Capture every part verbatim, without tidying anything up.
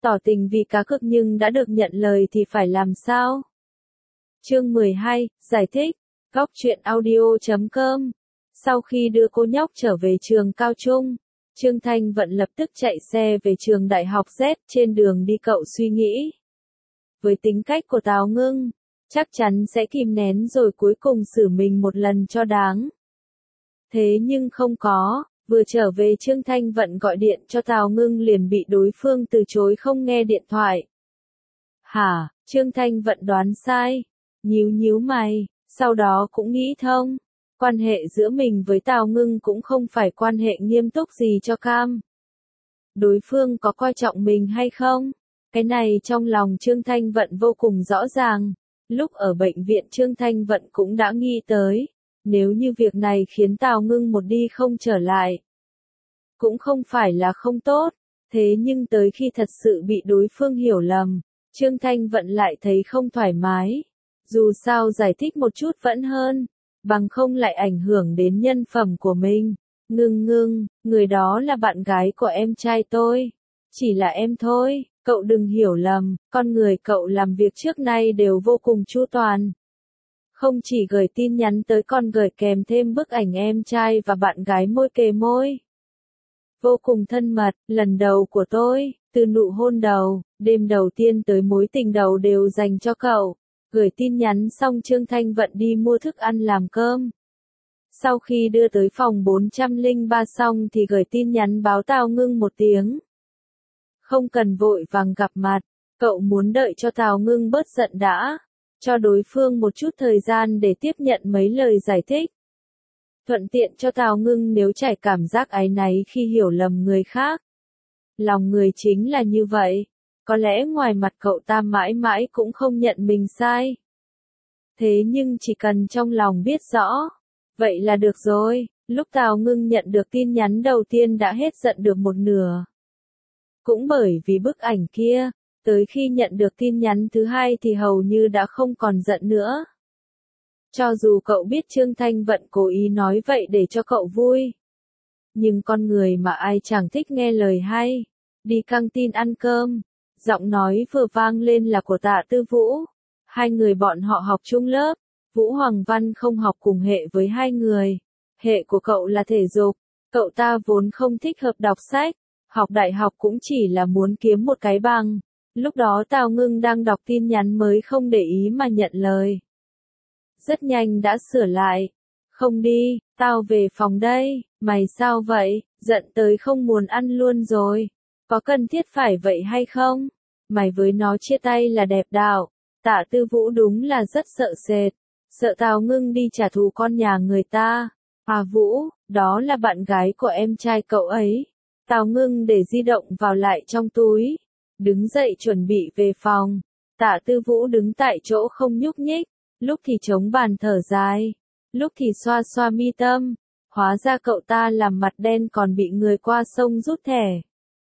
Tỏ tình vì cá cược nhưng đã được nhận lời thì phải làm sao? Chương mười hai, giải thích. Góc truyện audio chấm com. Sau khi đưa cô nhóc trở về trường cao trung, Trương Thanh Vận lập tức chạy xe về trường đại học Z. Trên đường đi cậu suy nghĩ. Với tính cách của Tào Ngưng, chắc chắn sẽ kìm nén rồi cuối cùng xử mình một lần cho đáng. Thế nhưng không có, vừa trở về Trương Thanh Vận gọi điện cho Tào Ngưng liền bị đối phương từ chối không nghe điện thoại. Hả, Trương Thanh Vận đoán sai, nhíu nhíu mày, sau đó cũng nghĩ thông. Quan hệ giữa mình với Tào Ngưng cũng không phải quan hệ nghiêm túc gì cho cam. Đối phương có coi trọng mình hay không? Cái này trong lòng Trương Thanh Vận vô cùng rõ ràng. Lúc ở bệnh viện Trương Thanh Vận cũng đã nghĩ tới. Nếu như việc này khiến Tào Ngưng một đi không trở lại, cũng không phải là không tốt. Thế nhưng tới khi thật sự bị đối phương hiểu lầm, Trương Thanh Vận lại thấy không thoải mái. Dù sao giải thích một chút vẫn hơn, bằng không lại ảnh hưởng đến nhân phẩm của mình. Ngưng ngưng, người đó là bạn gái của em trai tôi. Chỉ là em thôi, cậu đừng hiểu lầm, con người cậu làm việc trước nay đều vô cùng chu toàn. Không chỉ gửi tin nhắn tới còn gửi kèm thêm bức ảnh em trai và bạn gái môi kề môi. Vô cùng thân mật, lần đầu của tôi, từ nụ hôn đầu, đêm đầu tiên tới mối tình đầu đều dành cho cậu. Gửi tin nhắn xong Trương Thanh Vận đi mua thức ăn làm cơm. Sau khi đưa tới phòng bốn trăm lẻ ba xong thì gửi tin nhắn báo Tào Ngưng một tiếng. Không cần vội vàng gặp mặt, cậu muốn đợi cho Tào Ngưng bớt giận đã, cho đối phương một chút thời gian để tiếp nhận mấy lời giải thích. Thuận tiện cho Tào Ngưng nếu trải cảm giác áy náy khi hiểu lầm người khác. Lòng người chính là như vậy, có lẽ ngoài mặt cậu ta mãi mãi cũng không nhận mình sai. Thế nhưng chỉ cần trong lòng biết rõ, vậy là được rồi. Lúc Tào Ngưng nhận được tin nhắn đầu tiên đã hết giận được một nửa. Cũng bởi vì bức ảnh kia, tới khi nhận được tin nhắn thứ hai thì hầu như đã không còn giận nữa. Cho dù cậu biết Trương Thanh Vận cố ý nói vậy để cho cậu vui. Nhưng con người mà ai chẳng thích nghe lời hay. Đi căng tin ăn cơm, giọng nói vừa vang lên là của Tạ Tư Vũ. Hai người bọn họ học chung lớp, Vũ Hoàng Văn không học cùng hệ với hai người. Hệ của cậu là thể dục, cậu ta vốn không thích hợp đọc sách, học đại học cũng chỉ là muốn kiếm một cái bằng. Lúc đó Tào Ngưng đang đọc tin nhắn mới không để ý mà nhận lời. Rất nhanh đã sửa lại. Không đi, tao về phòng đây, mày sao vậy, giận tới không muốn ăn luôn rồi. Có cần thiết phải vậy hay không? Mày với nó chia tay là đẹp đạo. Tạ Tư Vũ đúng là rất sợ sệt, sợ Tào Ngưng đi trả thù con nhà người ta. À Vũ, đó là bạn gái của em trai cậu ấy. Tào Ngưng để di động vào lại trong túi, đứng dậy chuẩn bị về phòng. Tạ Tư Vũ đứng tại chỗ không nhúc nhích, lúc thì chống bàn thở dài, lúc thì xoa xoa mi tâm. Hóa ra cậu ta làm mặt đen còn bị người qua sông rút thẻ.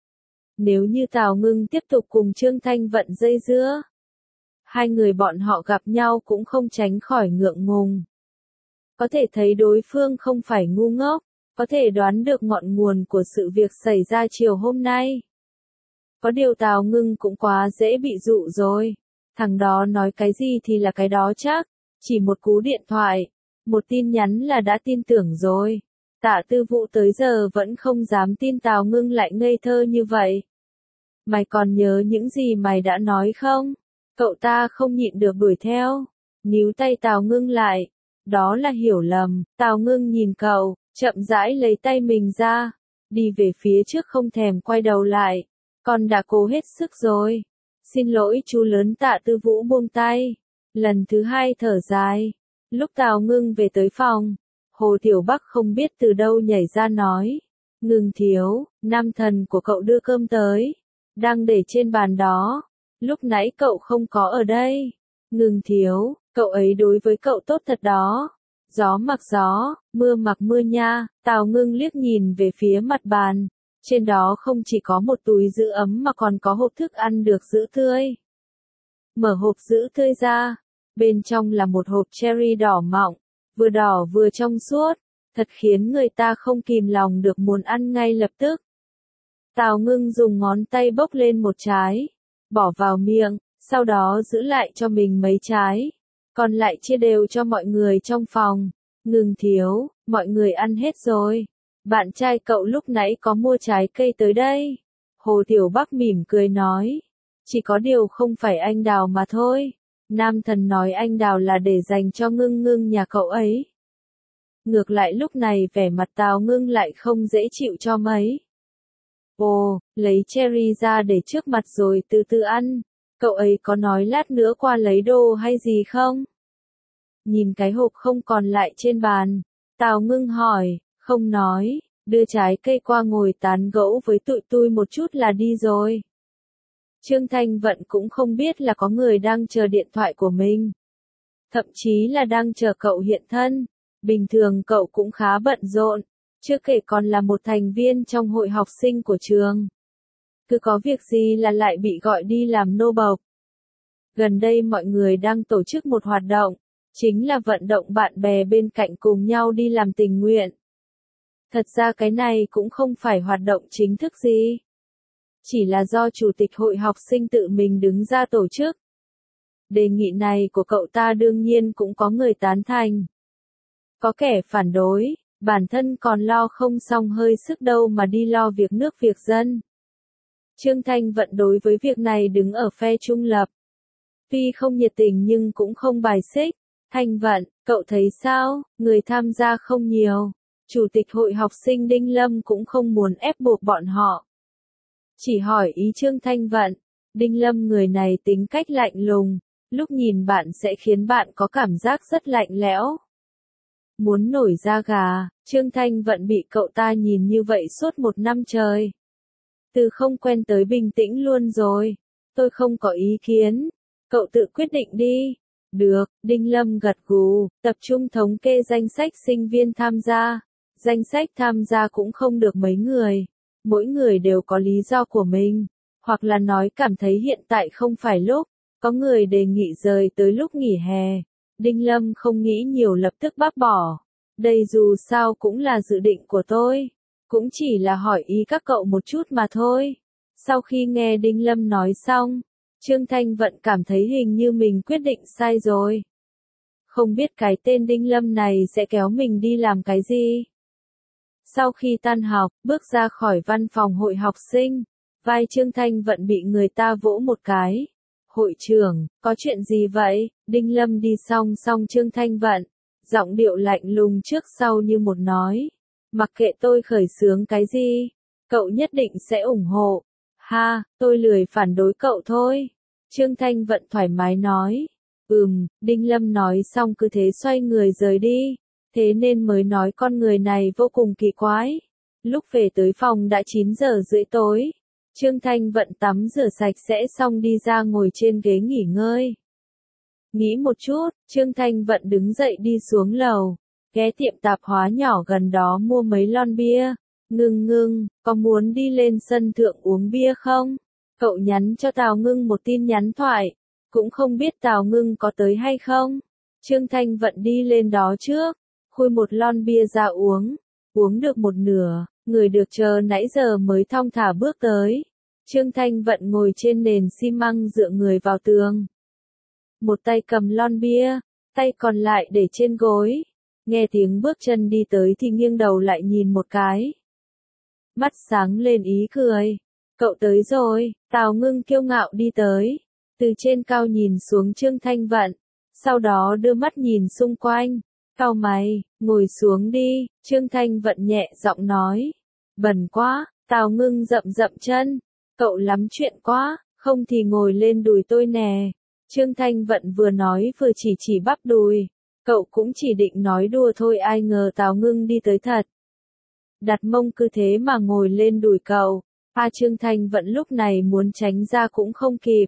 Nếu như Tào Ngưng tiếp tục cùng Trương Thanh Vận dây dưa, hai người bọn họ gặp nhau cũng không tránh khỏi ngượng ngùng. Có thể thấy đối phương không phải ngu ngốc, có thể đoán được ngọn nguồn của sự việc xảy ra chiều hôm nay. Có điều Tào Ngưng cũng quá dễ bị dụ rồi. Thằng đó nói cái gì thì là cái đó chắc. Chỉ một cú điện thoại, một tin nhắn là đã tin tưởng rồi. Tạ Tư Vũ tới giờ vẫn không dám tin Tào Ngưng lại ngây thơ như vậy. Mày còn nhớ những gì mày đã nói không? Cậu ta không nhịn được đuổi theo, níu tay Tào Ngưng lại. Đó là hiểu lầm. Tào Ngưng nhìn cậu, chậm rãi lấy tay mình ra, đi về phía trước không thèm quay đầu lại. Con đã cố hết sức rồi. Xin lỗi chú lớn. Tạ Tư Vũ buông tay. Lần thứ hai thở dài. Lúc Tào Ngưng về tới phòng, Hồ Tiểu Bắc không biết từ đâu nhảy ra nói. Ngưng thiếu, nam thần của cậu đưa cơm tới. Đang để trên bàn đó. Lúc nãy cậu không có ở đây. Ngưng thiếu, cậu ấy đối với cậu tốt thật đó. Gió mặc gió, mưa mặc mưa nha. Tào Ngưng liếc nhìn về phía mặt bàn. Trên đó không chỉ có một túi giữ ấm mà còn có hộp thức ăn được giữ tươi. Mở hộp giữ tươi ra, bên trong là một hộp cherry đỏ mọng, vừa đỏ vừa trong suốt, thật khiến người ta không kìm lòng được muốn ăn ngay lập tức. Tào Ngưng dùng ngón tay bốc lên một trái, bỏ vào miệng, sau đó giữ lại cho mình mấy trái, còn lại chia đều cho mọi người trong phòng. Ngưng thiếu, mọi người ăn hết rồi. Bạn trai cậu lúc nãy có mua trái cây tới đây. Hồ Tiểu Bắc mỉm cười nói. Chỉ có điều không phải anh đào mà thôi. Nam Thần nói anh đào là để dành cho Ngưng Ngưng nhà cậu ấy. Ngược lại lúc này vẻ mặt Tào Ngưng lại không dễ chịu cho mấy. Ồ, lấy cherry ra để trước mặt rồi từ từ ăn. Cậu ấy có nói lát nữa qua lấy đồ hay gì không? Nhìn cái hộp không còn lại trên bàn, Tào Ngưng hỏi, không nói, đưa trái cây qua ngồi tán gẫu với tụi tôi một chút là đi rồi. Trương Thanh Vận cũng không biết là có người đang chờ điện thoại của mình. Thậm chí là đang chờ cậu hiện thân. Bình thường cậu cũng khá bận rộn, chưa kể còn là một thành viên trong hội học sinh của trường. Cứ có việc gì là lại bị gọi đi làm nô bộc. Gần đây mọi người đang tổ chức một hoạt động, chính là vận động bạn bè bên cạnh cùng nhau đi làm tình nguyện. Thật ra cái này cũng không phải hoạt động chính thức gì. Chỉ là do chủ tịch hội học sinh tự mình đứng ra tổ chức. Đề nghị này của cậu ta đương nhiên cũng có người tán thành. Có kẻ phản đối, bản thân còn lo không xong hơi sức đâu mà đi lo việc nước việc dân. Trương Thanh Vận đối với việc này đứng ở phe trung lập. Tuy không nhiệt tình nhưng cũng không bài xích. Thanh Vận, cậu thấy sao, người tham gia không nhiều. Chủ tịch hội học sinh Đinh Lâm cũng không muốn ép buộc bọn họ. Chỉ hỏi ý Trương Thanh Vận, Đinh Lâm người này tính cách lạnh lùng, lúc nhìn bạn sẽ khiến bạn có cảm giác rất lạnh lẽo. Muốn nổi da gà, Trương Thanh Vận bị cậu ta nhìn như vậy suốt một năm trời. Từ không quen tới bình tĩnh luôn rồi. Tôi không có ý kiến. Cậu tự quyết định đi. Được, Đinh Lâm gật gù, tập trung thống kê danh sách sinh viên tham gia. Danh sách tham gia cũng không được mấy người. Mỗi người đều có lý do của mình. Hoặc là nói cảm thấy hiện tại không phải lúc. Có người đề nghị rời tới lúc nghỉ hè. Đinh Lâm không nghĩ nhiều lập tức bác bỏ. Đây dù sao cũng là dự định của tôi. Cũng chỉ là hỏi ý các cậu một chút mà thôi. Sau khi nghe Đinh Lâm nói xong, Trương Thanh Vận cảm thấy hình như mình quyết định sai rồi. Không biết cái tên Đinh Lâm này sẽ kéo mình đi làm cái gì. Sau khi tan học, bước ra khỏi văn phòng hội học sinh, vai Trương Thanh Vận bị người ta vỗ một cái. Hội trưởng, có chuyện gì vậy? Đinh Lâm đi song song Trương Thanh Vận, giọng điệu lạnh lùng trước sau như một nói. Mặc kệ tôi khởi xướng cái gì, cậu nhất định sẽ ủng hộ. Ha, tôi lười phản đối cậu thôi. Trương Thanh Vận thoải mái nói. Ừm, Đinh Lâm nói xong cứ thế xoay người rời đi. Thế nên mới nói con người này vô cùng kỳ quái. Lúc về tới phòng đã chín giờ rưỡi tối. Trương Thanh Vận tắm rửa sạch sẽ xong đi ra ngồi trên ghế nghỉ ngơi. Nghĩ một chút, Trương Thanh Vận đứng dậy đi xuống lầu. Ghé tiệm tạp hóa nhỏ gần đó mua mấy lon bia. Ngưng Ngưng, có muốn đi lên sân thượng uống bia không? Cậu nhắn cho Tào Ngưng một tin nhắn thoại. Cũng không biết Tào Ngưng có tới hay không. Trương Thanh Vận đi lên đó trước. Khui một lon bia ra uống. Uống được một nửa, người được chờ nãy giờ mới thong thả bước tới. Trương Thanh Vận ngồi trên nền xi măng dựa người vào tường. Một tay cầm lon bia, tay còn lại để trên gối. Nghe tiếng bước chân đi tới thì nghiêng đầu lại nhìn một cái. Mắt sáng lên ý cười. Cậu tới rồi, Tào Ngưng kiêu ngạo đi tới. Từ trên cao nhìn xuống Trương Thanh Vận. Sau đó đưa mắt nhìn xung quanh. Cau mày, ngồi xuống đi, Trương Thanh Vận nhẹ giọng nói. Bẩn quá, Tào Ngưng rậm rậm chân. Cậu lắm chuyện quá, không thì ngồi lên đùi tôi nè. Trương Thanh Vận vừa nói vừa chỉ chỉ bắp đùi. Cậu cũng chỉ định nói đùa thôi ai ngờ Tào Ngưng đi tới thật. Đặt mông cứ thế mà ngồi lên đùi cậu. A Trương Thanh Vận lúc này muốn tránh ra cũng không kịp.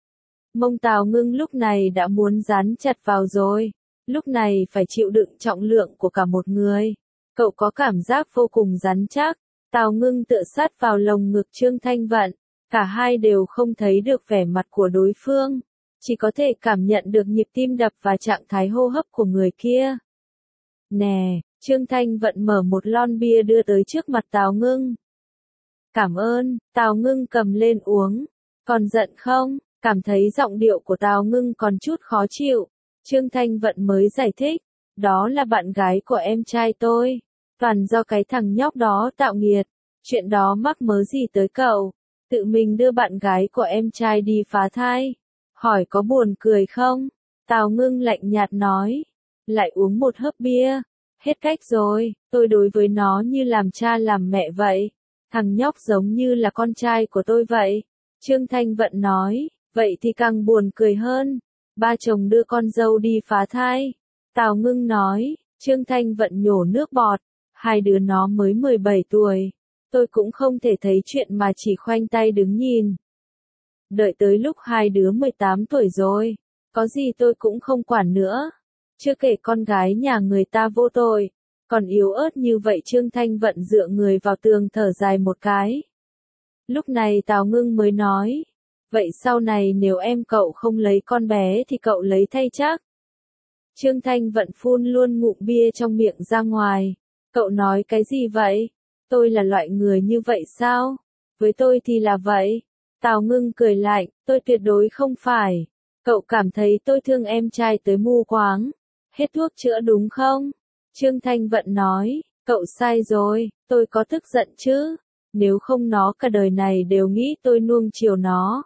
Mông Tào Ngưng lúc này đã muốn dán chặt vào rồi. Lúc này phải chịu đựng trọng lượng của cả một người. Cậu có cảm giác vô cùng rắn chắc. Tào Ngưng tựa sát vào lồng ngực Trương Thanh Vận. Cả hai đều không thấy được vẻ mặt của đối phương. Chỉ có thể cảm nhận được nhịp tim đập và trạng thái hô hấp của người kia. Nè, Trương Thanh Vận mở một lon bia đưa tới trước mặt Tào Ngưng. Cảm ơn, Tào Ngưng cầm lên uống. Còn giận không? Cảm thấy giọng điệu của Tào Ngưng còn chút khó chịu. Trương Thanh Vận mới giải thích. Đó là bạn gái của em trai tôi. Toàn do cái thằng nhóc đó tạo nghiệt. Chuyện đó mắc mớ gì tới cậu? Tự mình đưa bạn gái của em trai đi phá thai. Hỏi có buồn cười không? Tào Ngưng lạnh nhạt nói. Lại uống một hớp bia. Hết cách rồi, tôi đối với nó như làm cha làm mẹ vậy. Thằng nhóc giống như là con trai của tôi vậy. Trương Thanh Vận nói, vậy thì càng buồn cười hơn. Ba chồng đưa con dâu đi phá thai. Tào Ngưng nói, Trương Thanh Vận nhổ nước bọt. Hai đứa nó mới mười bảy tuổi. Tôi cũng không thể thấy chuyện mà chỉ khoanh tay đứng nhìn. Đợi tới lúc hai đứa mười tám tuổi rồi. Có gì tôi cũng không quản nữa. Chưa kể con gái nhà người ta vô tội. Còn yếu ớt như vậy Trương Thanh Vận dựa người vào tường thở dài một cái. Lúc này Tào Ngưng mới nói. Vậy sau này nếu em cậu không lấy con bé thì cậu lấy thay chắc. Trương Thanh Vận phun luôn ngụm bia trong miệng ra ngoài. Cậu nói cái gì vậy? Tôi là loại người như vậy sao? Với tôi thì là vậy. Tào Ngưng cười lạnh, tôi tuyệt đối không phải. Cậu cảm thấy tôi thương em trai tới mù quáng. Hết thuốc chữa đúng không? Trương Thanh Vận nói, cậu sai rồi, tôi có tức giận chứ. Nếu không nó cả đời này đều nghĩ tôi nuông chiều nó.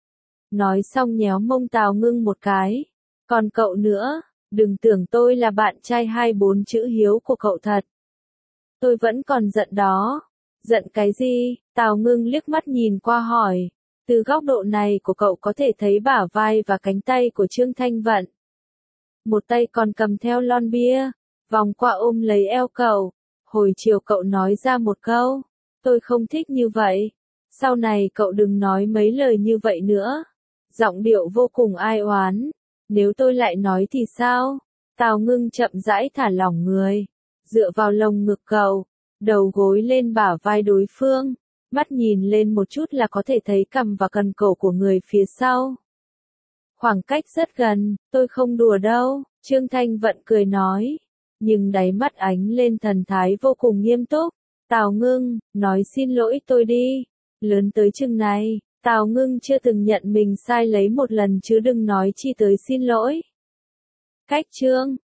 Nói xong nhéo mông Tào Ngưng một cái. Còn cậu nữa, đừng tưởng tôi là bạn trai hai bốn chữ hiếu của cậu thật. Tôi vẫn còn giận đó. Giận cái gì? Tào Ngưng liếc mắt nhìn qua hỏi. Từ góc độ này của cậu có thể thấy bả vai và cánh tay của Trương Thanh Vận. Một tay còn cầm theo lon bia, vòng qua ôm lấy eo cậu. Hồi chiều cậu nói ra một câu. Tôi không thích như vậy. Sau này cậu đừng nói mấy lời như vậy nữa. Giọng điệu vô cùng ai oán. Nếu tôi lại nói thì sao? Tào Ngưng chậm rãi thả lỏng người. Dựa vào lồng ngực cậu. Đầu gối lên bả vai đối phương. Mắt nhìn lên một chút là có thể thấy cằm và cần cổ của người phía sau. Khoảng cách rất gần, tôi không đùa đâu, Trương Thanh Vận cười nói. Nhưng đáy mắt ánh lên thần thái vô cùng nghiêm túc. Tào Ngưng, nói xin lỗi tôi đi. Lớn tới chừng này, Tào Ngưng chưa từng nhận mình sai lấy một lần chứ đừng nói chi tới xin lỗi. Cách Trương